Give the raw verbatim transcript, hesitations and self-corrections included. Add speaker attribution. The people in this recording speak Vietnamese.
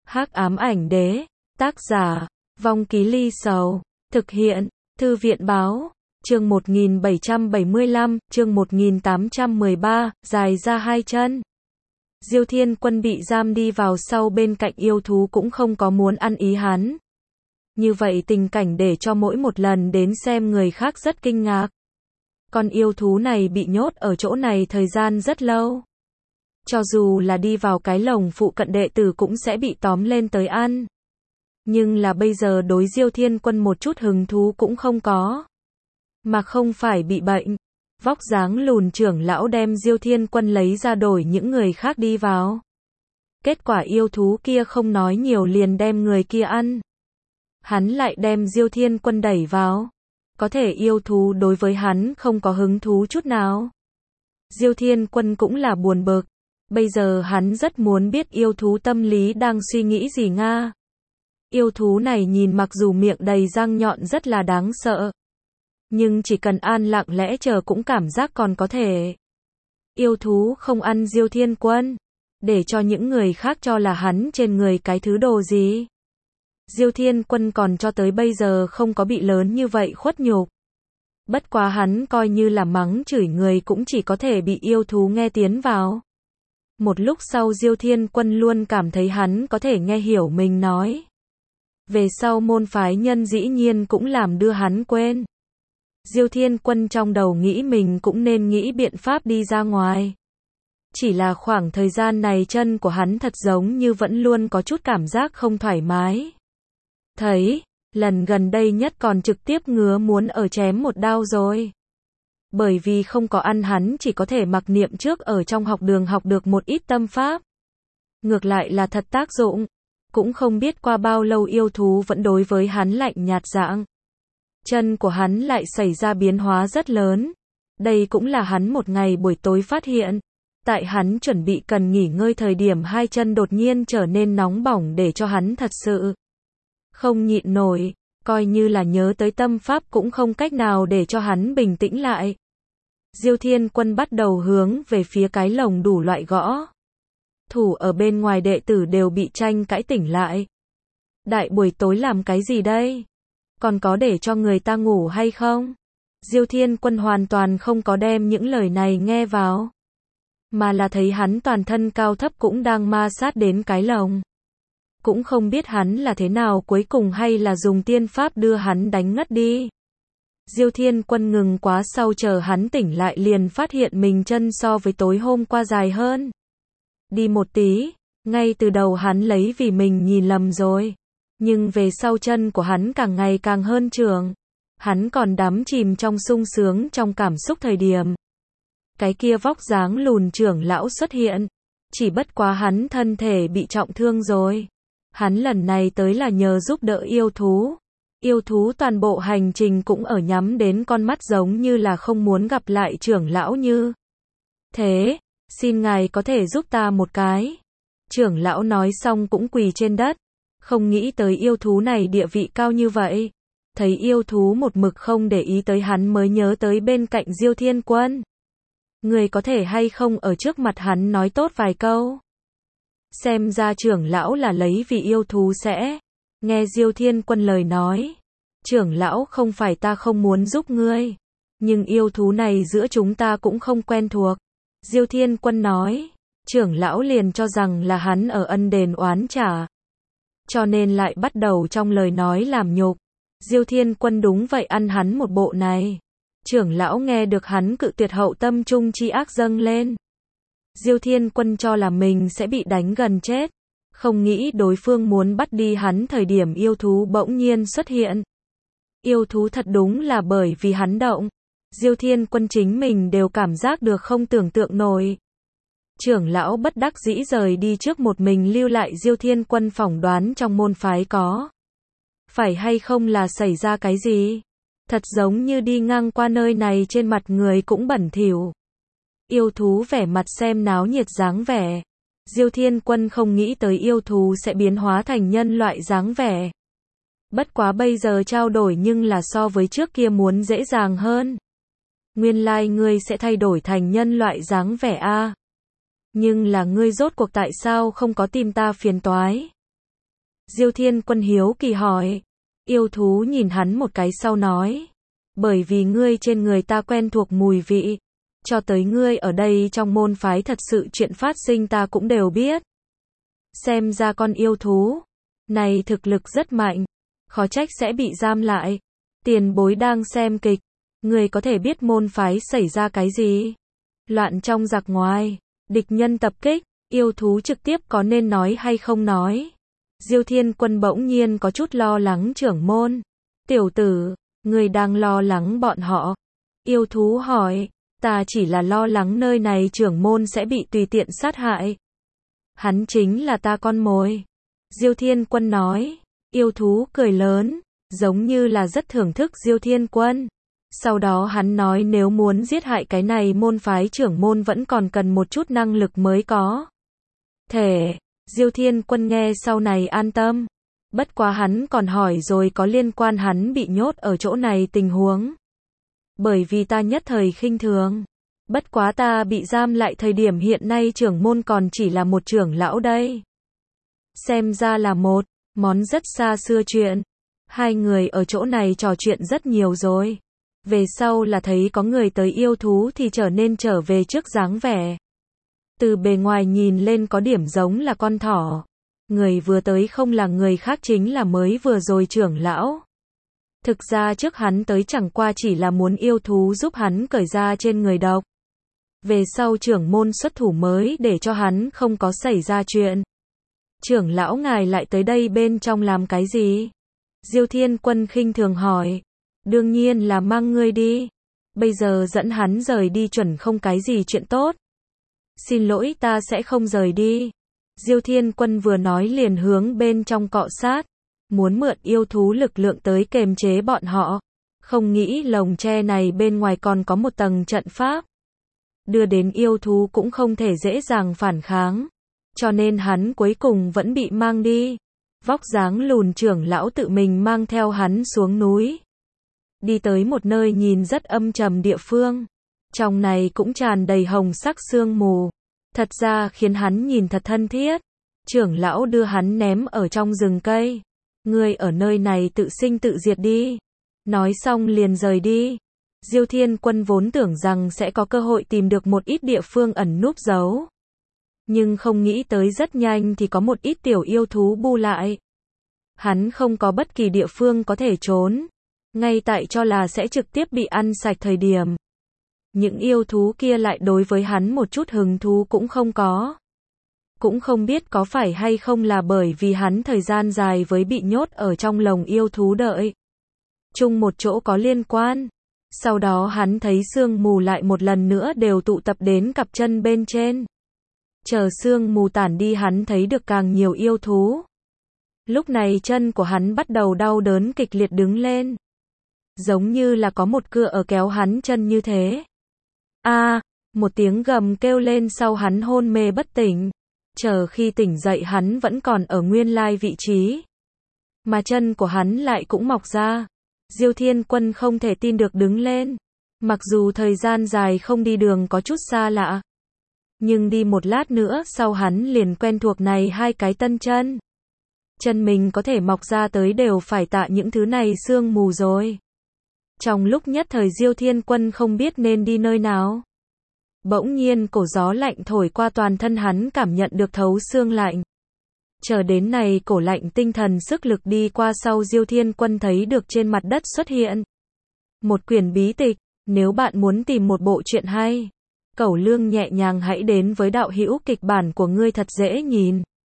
Speaker 1: Hắc ám ảnh đế, tác giả, Vong Ký Ly Sầu, thực hiện, Thư viện báo, chương một nghìn bảy trăm bảy mươi lăm, chương một nghìn tám trăm mười ba, dài ra hai chân. Diêu Thiên Quân bị giam đi vào sau bên cạnh yêu thú cũng không có muốn ăn ý hắn. Như vậy tình cảnh để cho mỗi một lần đến xem người khác rất kinh ngạc. Con yêu thú này bị nhốt ở chỗ này thời gian rất lâu. Cho dù là đi vào cái lồng phụ cận đệ tử cũng sẽ bị tóm lên tới ăn. Nhưng là bây giờ đối Diêu Thiên Quân một chút hứng thú cũng không có. Mà không phải bị bệnh. Vóc dáng lùn trưởng lão đem Diêu Thiên Quân lấy ra đổi những người khác đi vào. Kết quả yêu thú kia không nói nhiều liền đem người kia ăn. Hắn lại đem Diêu Thiên Quân đẩy vào. Có thể yêu thú đối với hắn không có hứng thú chút nào. Diêu Thiên Quân cũng là buồn bực. Bây giờ hắn rất muốn biết yêu thú tâm lý đang suy nghĩ gì nga. Yêu thú này nhìn mặc dù miệng đầy răng nhọn rất là đáng sợ. Nhưng chỉ cần an lặng lẽ chờ cũng cảm giác còn có thể. Yêu thú không ăn Diêu Thiên Quân. Để cho những người khác cho là hắn trên người cái thứ đồ gì. Diêu Thiên Quân còn cho tới bây giờ không có bị lớn như vậy khuất nhục. Bất quá hắn coi như là mắng chửi người cũng chỉ có thể bị yêu thú nghe tiến vào. Một lúc sau Diêu Thiên Quân luôn cảm thấy hắn có thể nghe hiểu mình nói. Về sau môn phái nhân dĩ nhiên cũng làm đưa hắn quên. Diêu Thiên Quân trong đầu nghĩ mình cũng nên nghĩ biện pháp đi ra ngoài. Chỉ là khoảng thời gian này chân của hắn thật giống như vẫn luôn có chút cảm giác không thoải mái. Thấy, lần gần đây nhất còn trực tiếp ngứa muốn ở chém một đao rồi. Bởi vì không có ăn hắn chỉ có thể mặc niệm trước ở trong học đường học được một ít tâm pháp. Ngược lại là thật tác dụng. Cũng không biết qua bao lâu yêu thú vẫn đối với hắn lạnh nhạt dạng. Chân của hắn lại xảy ra biến hóa rất lớn. Đây cũng là hắn một ngày buổi tối phát hiện. Tại hắn chuẩn bị cần nghỉ ngơi thời điểm hai chân đột nhiên trở nên nóng bỏng để cho hắn thật sự không nhịn nổi, coi như là nhớ tới tâm pháp cũng không cách nào để cho hắn bình tĩnh lại. Diêu Thiên Quân bắt đầu hướng về phía cái lồng đủ loại gõ. Thủ ở bên ngoài đệ tử đều bị tranh cãi tỉnh lại. Đại buổi tối làm cái gì đây? Còn có để cho người ta ngủ hay không? Diêu Thiên Quân hoàn toàn không có đem những lời này nghe vào. Mà là thấy hắn toàn thân cao thấp cũng đang ma sát đến cái lồng. Cũng không biết hắn là thế nào cuối cùng hay là dùng tiên pháp đưa hắn đánh ngất đi. Diêu Thiên Quân ngừng quá sau chờ hắn tỉnh lại liền phát hiện mình chân so với tối hôm qua dài hơn. Đi một tí, ngay từ đầu hắn lấy vì mình nhìn lầm rồi. Nhưng về sau chân của hắn càng ngày càng hơn trường. Hắn còn đắm chìm trong sung sướng trong cảm xúc thời điểm. Cái kia vóc dáng lùn trưởng lão xuất hiện. Chỉ bất quá hắn thân thể bị trọng thương rồi. Hắn lần này tới là nhờ giúp đỡ yêu thú. Yêu thú toàn bộ hành trình cũng ở nhắm đến con mắt giống như là không muốn gặp lại trưởng lão như. Thế, xin ngài có thể giúp ta một cái. Trưởng lão nói xong cũng quỳ trên đất. Không nghĩ tới yêu thú này địa vị cao như vậy. Thấy yêu thú một mực không để ý tới hắn mới nhớ tới bên cạnh Diêu Thiên Quân. Người có thể hay không ở trước mặt hắn nói tốt vài câu. Xem ra trưởng lão là lấy vì yêu thú sẽ. Nghe Diêu Thiên Quân lời nói. Trưởng lão không phải ta không muốn giúp ngươi. Nhưng yêu thú này giữa chúng ta cũng không quen thuộc. Diêu Thiên Quân nói. Trưởng lão liền cho rằng là hắn ở ân đền oán trả. Cho nên lại bắt đầu trong lời nói làm nhục. Diêu Thiên Quân đúng vậy ăn hắn một bộ này. Trưởng lão nghe được hắn cự tuyệt hậu tâm trung chi ác dâng lên. Diêu Thiên Quân cho là mình sẽ bị đánh gần chết. Không nghĩ đối phương muốn bắt đi hắn thời điểm yêu thú bỗng nhiên xuất hiện. Yêu thú thật đúng là bởi vì hắn động. Diêu Thiên Quân chính mình đều cảm giác được không tưởng tượng nổi. Trưởng lão bất đắc dĩ rời đi trước một mình lưu lại Diêu Thiên Quân phỏng đoán trong môn phái có. Phải hay không là xảy ra cái gì? Thật giống như đi ngang qua nơi này trên mặt người cũng bẩn thỉu. Yêu thú vẻ mặt xem náo nhiệt dáng vẻ. Diêu Thiên Quân không nghĩ tới yêu thú sẽ biến hóa thành nhân loại dáng vẻ. Bất quá bây giờ trao đổi nhưng là so với trước kia muốn dễ dàng hơn. Nguyên lai ngươi sẽ thay đổi thành nhân loại dáng vẻ a. Nhưng là ngươi rốt cuộc tại sao không có tìm ta phiền toái? Diêu Thiên Quân hiếu kỳ hỏi. Yêu thú nhìn hắn một cái sau nói. Bởi vì ngươi trên người ta quen thuộc mùi vị. Cho tới ngươi ở đây trong môn phái thật sự chuyện phát sinh ta cũng đều biết. Xem ra con yêu thú này thực lực rất mạnh. Khó trách sẽ bị giam lại. Tiền bối đang xem kịch. Ngươi có thể biết môn phái xảy ra cái gì? Loạn trong giặc ngoài. Địch nhân tập kích. Yêu thú trực tiếp có nên nói hay không nói? Diêu Thiên Quân bỗng nhiên có chút lo lắng trưởng môn. Tiểu tử, ngươi đang lo lắng bọn họ. Yêu thú hỏi. Ta chỉ là lo lắng nơi này trưởng môn sẽ bị tùy tiện sát hại. Hắn chính là ta con mồi. Diêu Thiên Quân nói. Yêu thú cười lớn, giống như là rất thưởng thức Diêu Thiên Quân. Sau đó hắn nói nếu muốn giết hại cái này môn phái trưởng môn vẫn còn cần một chút năng lực mới có. Thể, Diêu Thiên Quân nghe sau này an tâm. Bất quá hắn còn hỏi rồi có liên quan hắn bị nhốt ở chỗ này tình huống. Bởi vì ta nhất thời khinh thường. Bất quá ta bị giam lại thời điểm hiện nay trưởng môn còn chỉ là một trưởng lão đây. Xem ra là một món rất xa xưa chuyện. Hai người ở chỗ này trò chuyện rất nhiều rồi. Về sau là thấy có người tới yêu thú thì trở nên trở về trước dáng vẻ. Từ bề ngoài nhìn lên có điểm giống là con thỏ. Người vừa tới không là người khác chính là mới vừa rồi trưởng lão. Thực ra trước hắn tới chẳng qua chỉ là muốn yêu thú giúp hắn cởi ra trên người độc. Về sau trưởng môn xuất thủ mới để cho hắn không có xảy ra chuyện. Trưởng lão ngài lại tới đây bên trong làm cái gì? Diêu Thiên Quân khinh thường hỏi. Đương nhiên là mang ngươi đi. Bây giờ dẫn hắn rời đi chuẩn không cái gì chuyện tốt. Xin lỗi ta sẽ không rời đi. Diêu Thiên Quân vừa nói liền hướng bên trong cọ sát. Muốn mượn yêu thú lực lượng tới kềm chế bọn họ. Không nghĩ lồng tre này bên ngoài còn có một tầng trận pháp. Đưa đến yêu thú cũng không thể dễ dàng phản kháng. Cho nên hắn cuối cùng vẫn bị mang đi. Vóc dáng lùn trưởng lão tự mình mang theo hắn xuống núi. Đi tới một nơi nhìn rất âm trầm địa phương. Trong này cũng tràn đầy hồng sắc sương mù. Thật ra khiến hắn nhìn thật thân thiết. Trưởng lão đưa hắn ném ở trong rừng cây. Ngươi ở nơi này tự sinh tự diệt đi. Nói xong liền rời đi. Diêu Thiên Quân vốn tưởng rằng sẽ có cơ hội tìm được một ít địa phương ẩn núp giấu. Nhưng không nghĩ tới rất nhanh thì có một ít tiểu yêu thú bu lại. Hắn không có bất kỳ địa phương có thể trốn. Ngay tại cho là sẽ trực tiếp bị ăn sạch thời điểm. Những yêu thú kia lại đối với hắn một chút hứng thú cũng không có. Cũng không biết có phải hay không là bởi vì hắn thời gian dài với bị nhốt ở trong lồng yêu thú đợi. Chung một chỗ có liên quan. Sau đó hắn thấy sương mù lại một lần nữa đều tụ tập đến cặp chân bên trên. Chờ sương mù tản đi hắn thấy được càng nhiều yêu thú. Lúc này chân của hắn bắt đầu đau đớn kịch liệt đứng lên. Giống như là có một cưa ở kéo hắn chân như thế. A, à, một tiếng gầm kêu lên sau hắn hôn mê bất tỉnh. Chờ khi tỉnh dậy hắn vẫn còn ở nguyên lai vị trí. Mà chân của hắn lại cũng mọc ra. Diêu Thiên Quân không thể tin được đứng lên. Mặc dù thời gian dài không đi đường có chút xa lạ. Nhưng đi một lát nữa sau hắn liền quen thuộc này hai cái tân chân. Chân mình có thể mọc ra tới đều phải tạ những thứ này sương mù rồi. Trong lúc nhất thời Diêu Thiên Quân không biết nên đi nơi nào. Bỗng nhiên cổ gió lạnh thổi qua toàn thân hắn cảm nhận được thấu xương lạnh. Chờ đến này cổ lạnh tinh thần sức lực đi qua sau Diêu Thiên Quân thấy được trên mặt đất xuất hiện. Một quyển bí tịch, nếu bạn muốn tìm một bộ truyện hay. Cẩu Lương nhẹ nhàng hãy đến với đạo hữu kịch bản của ngươi thật dễ nhìn.